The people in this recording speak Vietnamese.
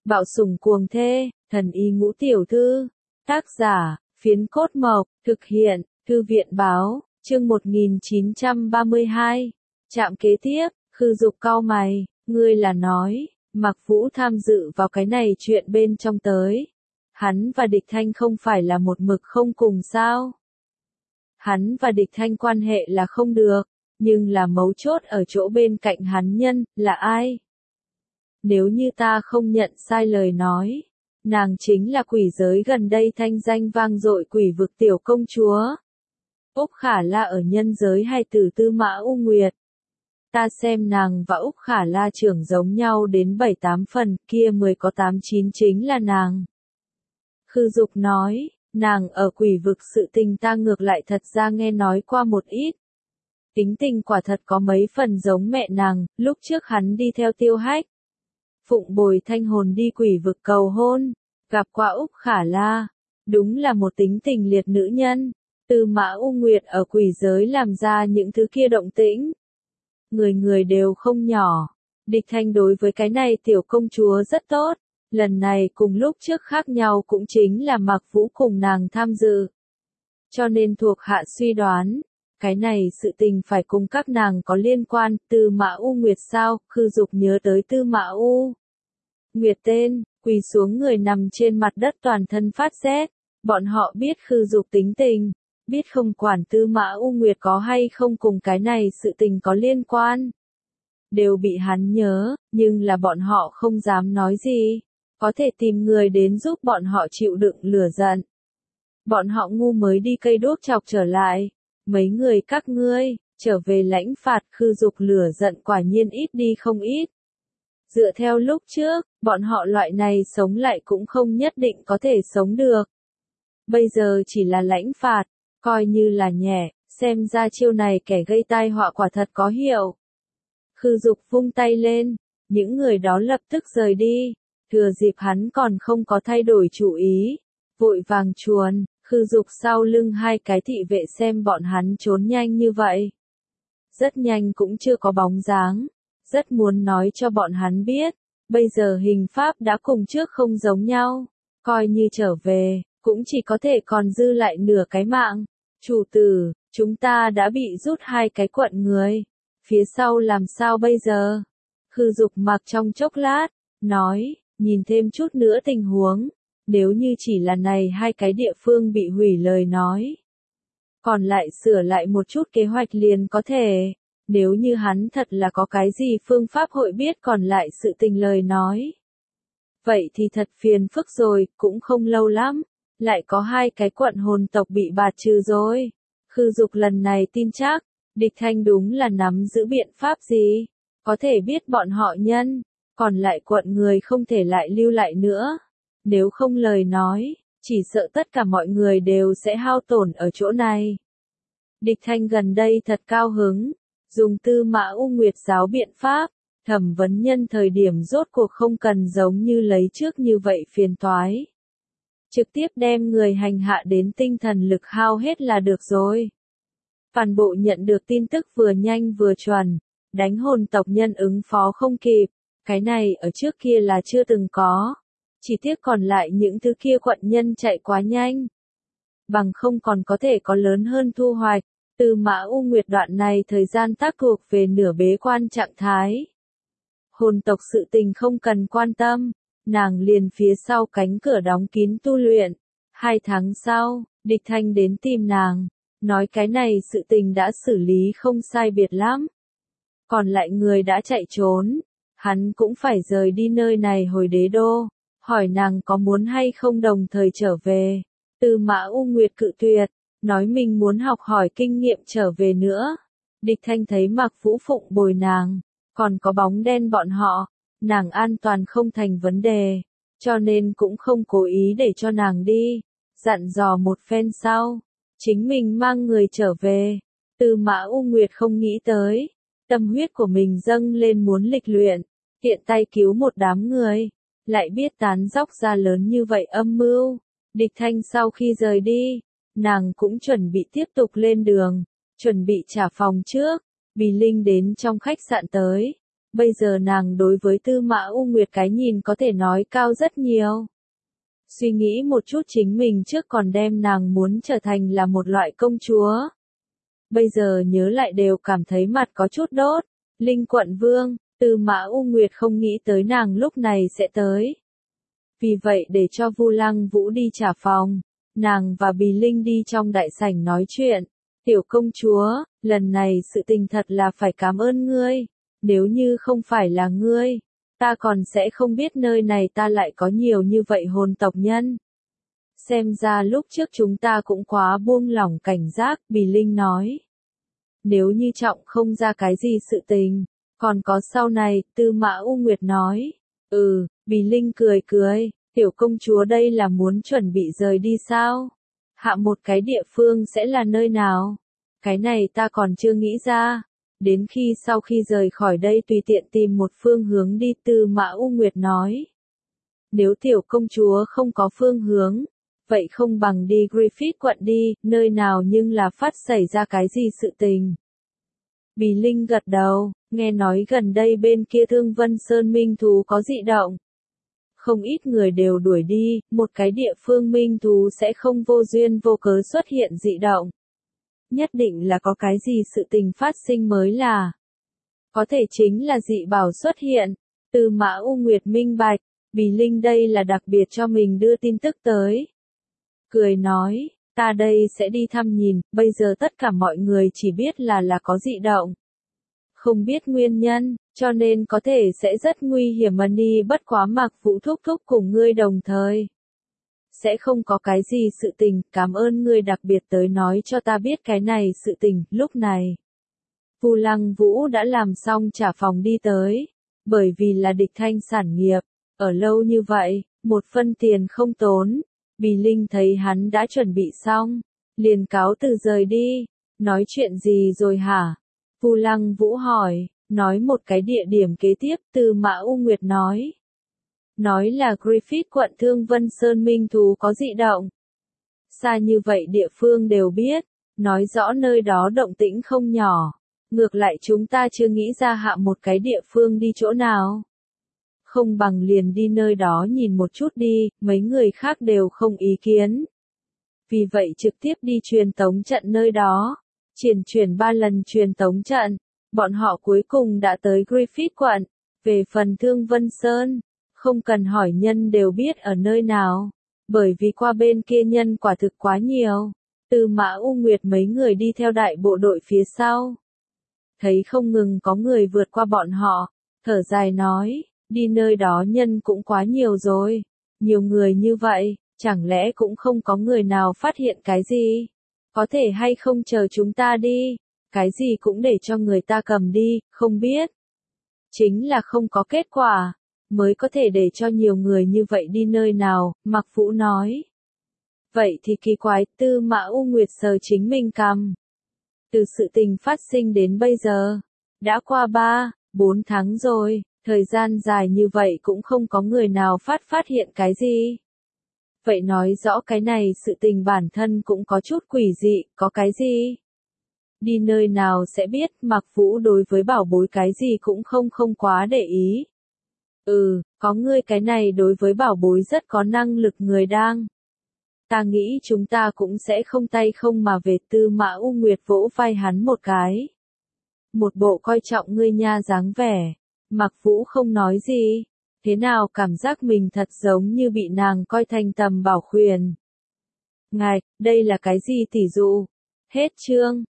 Bạo sủng cuồng thê, thần y ngũ tiểu thư. Tác giả, Phiến Cốt Mộc, thực hiện, Thư viện báo, chương 1932. Trạm kế tiếp, Khư Dục cau mày, ngươi là nói, Mạc Vũ tham dự vào cái này chuyện bên trong tới. Hắn và Địch Thanh không phải là một mực không cùng sao? Hắn và Địch Thanh quan hệ là không được, nhưng là mấu chốt ở chỗ bên cạnh hắn nhân, là ai? Nếu như ta không nhận sai lời nói, nàng chính là quỷ giới gần đây thanh danh vang dội quỷ vực tiểu công chúa. Úc Khả La ở nhân giới hay tử Tư Mã U Nguyệt. Ta xem nàng và Úc Khả La trưởng giống nhau đến 7-8 phần, kia 10 có 8-9 chính là nàng. Khư Dục nói, nàng ở quỷ vực sự tình ta ngược lại thật ra nghe nói qua một ít. Tính tình quả thật có mấy phần giống mẹ nàng, lúc trước hắn đi theo Tiêu Hách. Phụng bồi thanh hồn đi quỷ vực cầu hôn, gặp qua Úc Khả La, đúng là một tính tình liệt nữ nhân. Tư Mã U Nguyệt ở quỷ giới làm ra những thứ kia động tĩnh. Người người đều không nhỏ, Địch Thanh đối với cái này tiểu công chúa rất tốt, lần này cùng lúc trước khác nhau cũng chính là Mạc Vũ cùng nàng tham dự. Cho nên thuộc hạ suy đoán, cái này sự tình phải cùng các nàng có liên quan. Tư Mã U Nguyệt sao? Khư Dục nhớ tới Tư Mã U Nguyệt tên, quỳ xuống người nằm trên mặt đất toàn thân phát rét. Bọn họ biết Khư Dục tính tình, biết không quản Tư Mã U Nguyệt có hay không cùng cái này sự tình có liên quan. Đều bị hắn nhớ, nhưng là bọn họ không dám nói gì, có thể tìm người đến giúp bọn họ chịu đựng lửa giận. Bọn họ ngu mới đi cây đuốc chọc trở lại, mấy người các ngươi, trở về lãnh phạt. Khư Dục lửa giận quả nhiên ít đi không ít. Dựa theo lúc trước, bọn họ loại này sống lại cũng không nhất định có thể sống được. Bây giờ chỉ là lãnh phạt, coi như là nhẹ, xem ra chiêu này kẻ gây tai họa quả thật có hiệu. Khư Dục vung tay lên, những người đó lập tức rời đi, thừa dịp hắn còn không có thay đổi chủ ý, vội vàng chuồn. Khư Dục sau lưng hai cái thị vệ xem bọn hắn trốn nhanh như vậy, rất nhanh cũng chưa có bóng dáng, rất muốn nói cho bọn hắn biết, bây giờ hình pháp đã cùng trước không giống nhau, coi như trở về, cũng chỉ có thể còn dư lại nửa cái mạng. Chủ tử, chúng ta đã bị rút hai cái quận người, phía sau làm sao bây giờ? Khư Dục mặc trong chốc lát, nói, nhìn thêm chút nữa tình huống, nếu như chỉ là này hai cái địa phương bị hủy lời nói, còn lại sửa lại một chút kế hoạch liền có thể. Nếu như hắn thật là có cái gì phương pháp hội biết còn lại sự tình lời nói, vậy thì thật phiền phức rồi, cũng không lâu lắm, lại có hai cái quận hồn tộc bị bạt trừ rồi. Khư Dục lần này tin chắc, Địch Thanh đúng là nắm giữ biện pháp gì, có thể biết bọn họ nhân, còn lại quận người không thể lại lưu lại nữa. Nếu không lời nói, chỉ sợ tất cả mọi người đều sẽ hao tổn ở chỗ này. Địch Thanh gần đây thật cao hứng, dùng Tư Mã U Nguyệt giáo biện pháp, thẩm vấn nhân thời điểm rốt cuộc không cần giống như lấy trước như vậy phiền toái. Trực tiếp đem người hành hạ đến tinh thần lực hao hết là được rồi. Toàn bộ nhận được tin tức vừa nhanh vừa chuẩn, đánh hồn tộc nhân ứng phó không kịp, cái này ở trước kia là chưa từng có. Chỉ tiếc còn lại những thứ kia quận nhân chạy quá nhanh, bằng không còn có thể có lớn hơn thu hoạch. Tư Mã U Nguyệt đoạn này thời gian tác thuộc về nửa bế quan trạng thái. Hồn tộc sự tình không cần quan tâm, nàng liền phía sau cánh cửa đóng kín tu luyện. 2 tháng sau, Địch Thanh đến tìm nàng, nói cái này sự tình đã xử lý không sai biệt lắm. Còn lại người đã chạy trốn, hắn cũng phải rời đi nơi này hồi đế đô, hỏi nàng có muốn hay không đồng thời trở về. Tư Mã U Nguyệt cự tuyệt, nói mình muốn học hỏi kinh nghiệm trở về nữa. Địch Thanh thấy Mạc Vũ phụng bồi nàng, còn có bóng đen bọn họ, nàng an toàn không thành vấn đề, cho nên cũng không cố ý để cho nàng đi, dặn dò một phen sau, chính mình mang người trở về. Tư Mã U Nguyệt không nghĩ tới, tâm huyết của mình dâng lên muốn lịch luyện, tiện tay cứu một đám người, lại biết tán dóc ra lớn như vậy âm mưu. Địch Thanh sau khi rời đi, nàng cũng chuẩn bị tiếp tục lên đường, chuẩn bị trả phòng trước. Bì Linh đến trong khách sạn tới, Bây giờ nàng đối với Tư Mã U Nguyệt cái nhìn có thể nói cao rất nhiều. Suy nghĩ một chút chính mình trước còn đem nàng muốn trở thành là một loại công chúa. Bây giờ nhớ lại đều cảm thấy mặt có chút đốt. Linh quận vương, Tư Mã U Nguyệt không nghĩ tới nàng lúc này sẽ tới. Vì vậy để cho Vu Lăng Vũ đi trả phòng, nàng và Bì Linh đi trong đại sảnh nói chuyện. Tiểu công chúa, lần này sự tình thật là phải cảm ơn ngươi. Nếu như không phải là ngươi, ta còn sẽ không biết nơi này ta lại có nhiều như vậy hồn tộc nhân. Xem ra lúc trước chúng ta cũng quá buông lỏng cảnh giác, Bì Linh nói. Nếu như trọng không ra cái gì sự tình, còn có sau này, Tư Mã U Nguyệt nói. Bì Linh cười cười, tiểu công chúa đây là muốn chuẩn bị rời đi sao? Hạ một cái địa phương sẽ là nơi nào? Cái này ta còn chưa nghĩ ra. Đến khi sau khi rời khỏi đây tùy tiện tìm một phương hướng đi, Tư Mã U Nguyệt nói. Nếu tiểu công chúa không có phương hướng, vậy không bằng đi Griffith quận đi, nơi nào nhưng là phát xảy ra cái gì sự tình. Bì Linh gật đầu, nghe nói gần đây bên kia Thương Vân Sơn minh thú có dị động. Không ít người đều đuổi đi, một cái địa phương minh thú sẽ không vô duyên vô cớ xuất hiện dị động. Nhất định là có cái gì sự tình phát sinh mới là. Có thể chính là dị bảo xuất hiện. Tư Mã U Nguyệt minh bạch, Bì Linh đây là đặc biệt cho mình đưa tin tức tới. Cười nói, ta đây sẽ đi thăm nhìn, bây giờ tất cả mọi người chỉ biết là có dị động. Không biết nguyên nhân, cho nên có thể sẽ rất nguy hiểm mà đi, bất quá Mạc Vũ thúc thúc cùng ngươi đồng thời. Sẽ không có cái gì sự tình, cảm ơn ngươi đặc biệt tới nói cho ta biết cái này sự tình. Lúc này, Vu Lăng Vũ đã làm xong trả phòng đi tới, bởi vì là địch thanh sản nghiệp, ở lâu như vậy, một phân tiền không tốn. Bì Linh thấy hắn đã chuẩn bị xong, liền cáo từ rời đi. Nói chuyện gì rồi hả? Vu Lăng Vũ hỏi, nói một cái địa điểm kế tiếp, Tư Mã U Nguyệt nói. Nói là Griffith quận Thương Vân Sơn minh thú có dị động. Xa như vậy địa phương đều biết, nói rõ nơi đó động tĩnh không nhỏ. Ngược lại chúng ta chưa nghĩ ra hạ một cái địa phương đi chỗ nào. Không bằng liền đi nơi đó nhìn một chút đi, mấy người khác đều không ý kiến. Vì vậy trực tiếp đi truyền tống trận nơi đó. Chuyển 3 lần truyền tống trận, bọn họ cuối cùng đã tới Griffith quận. Về phần Thương Vân Sơn, không cần hỏi nhân đều biết ở nơi nào, bởi vì qua bên kia nhân quả thực quá nhiều. Tư Mã U Nguyệt mấy người đi theo đại bộ đội phía sau. Thấy không ngừng có người vượt qua bọn họ, thở dài nói, đi nơi đó nhân cũng quá nhiều rồi. Nhiều người như vậy, chẳng lẽ cũng không có người nào phát hiện cái gì? Có thể hay không chờ chúng ta đi, cái gì cũng để cho người ta cầm đi, không biết. Chính là không có kết quả, mới có thể để cho nhiều người như vậy đi nơi nào, Mạc Vũ nói. Vậy thì kỳ quái, Tư Mã U Nguyệt sờ chính mình cằm. Từ sự tình phát sinh đến bây giờ, đã qua 3-4 tháng rồi, thời gian dài như vậy cũng không có người nào phát hiện cái gì. Vậy nói rõ cái này sự tình bản thân cũng có chút quỷ dị, có cái gì? Đi nơi nào sẽ biết, Mạc Vũ đối với bảo bối cái gì cũng không quá để ý. Có ngươi cái này đối với bảo bối rất có năng lực người đang. Ta nghĩ chúng ta cũng sẽ không tay không mà về. Tư Mã U Nguyệt vỗ vai hắn một cái. Một bộ coi trọng ngươi nha dáng vẻ. Mạc Vũ không nói gì. Thế nào cảm giác mình thật giống như bị nàng coi thành tầm bảo khuyển. Ngài, đây là cái gì tỷ dụ? Hết chương.